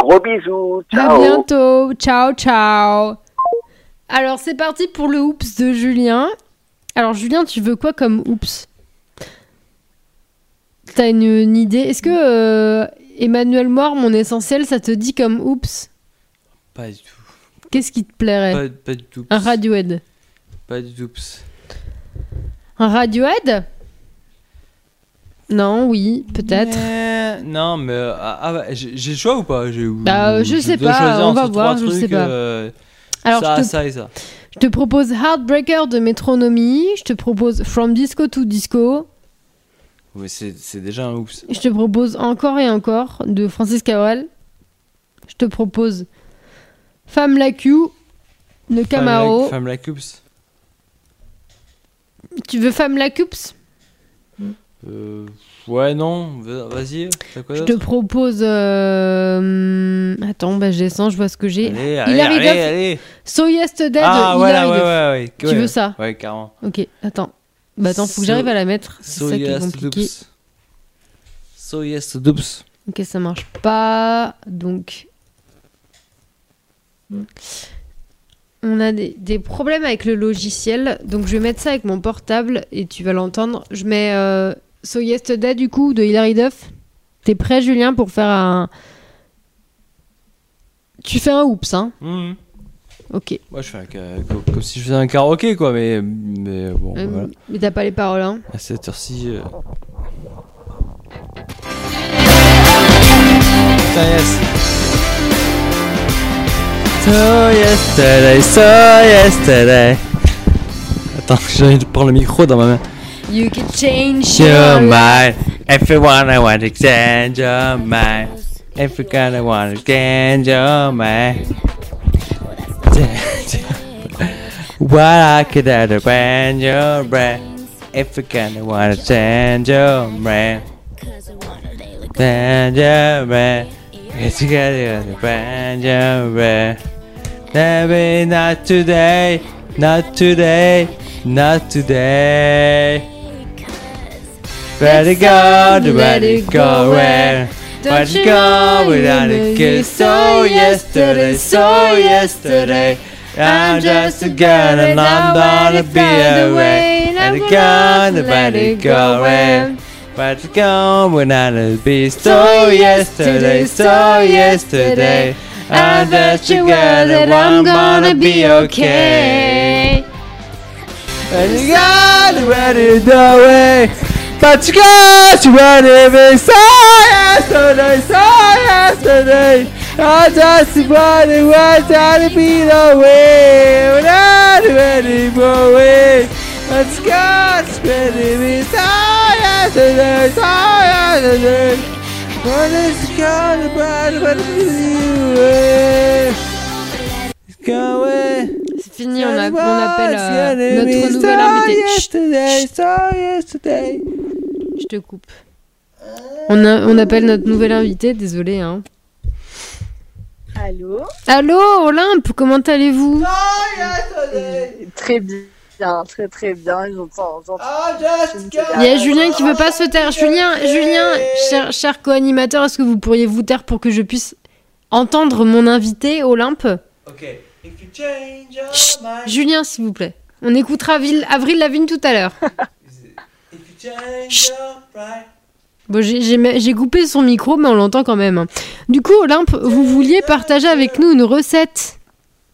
Gros bisous. Ciao. À bientôt. Ciao, ciao. Alors, c'est parti pour le oups de Julien. Alors, Julien, tu veux quoi comme oups? T'as une idée? Est-ce que Emmanuel Moir, mon essentiel, ça te dit comme oups? Pas du tout. Qu'est-ce qui te plairait? Pas du tout. Un Radiohead. Pas du tout. Un Radiohead? Non, oui, peut-être. Non, mais j'ai le choix ou pas? Je sais pas, on va voir, je sais pas. Alors, ça et ça. Je te propose Heartbreaker de Métronomie, je te propose From Disco to Disco. Oui, c'est déjà un oups. Je te propose Encore et Encore de Francis Cabrel. Je te propose Femme Like You de Camaro. Femme Like Oups. Tu veux Femme Like Oups? Ouais, non, vas-y. Je te propose. Attends, je descends, je vois ce que j'ai. Allez. So Yesterday Ah, de voilà, Hilary Duff. ouais. Tu veux ça? Ouais, carrément. Ok, attends. Faut que j'arrive à la mettre. C'est ça qui est compliqué. So Yesterday. Ok, ça marche pas. Donc. On a des problèmes avec le logiciel. Donc, je vais mettre ça avec mon portable et tu vas l'entendre. Je mets So Yesterday, du coup, de Hilary Duff. T'es prêt, Julien, pour faire un. Tu fais un oups, hein? Ok. Moi, je fais comme si je faisais un karaoké, quoi, mais bon, voilà. Mais t'as pas les paroles, hein? À cette heure-ci. Putain, yes. So yesterday. Attends, j'ai envie de prendre le micro dans ma main. You can change your mind. Everyone I want to change your mind. Everyone I want to change your mind. What I could have to brand your brand. Everyone I want to change your mind. Change your brand. It's together to brand your brand. Maybe not today, not today, not today. Let it go, let it go, where? Let it go without a kiss. So yesterday, I'm just a girl and I'm gonna be away. Let it go, let it go, where? Let it go without a beat. So yesterday, I'm just a girl and I'm gonna be okay. Let it go, let it go, where? But you got to run it so yesterday. I just want to be away. Without any more way. But you got to run it so yesterday. What is it called about you? It's going. C'est fini, on appelle notre nouvel invité. Je te coupe. On appelle notre nouvel invité, désolé. Hein. Allô, Olympe, comment allez-vous? Très bien, très bien. J'entends. Il y a Julien qui veut pas se taire. Julien, cher co-animateur, est-ce que vous pourriez vous taire pour que je puisse entendre mon invité, Olympe? Ok. Chut, Julien, s'il vous plaît. On écoutera Avril Lavigne tout à l'heure. Bon, j'ai coupé son micro, mais on l'entend quand même. Du coup, Olympe, vous vouliez partager avec nous une recette.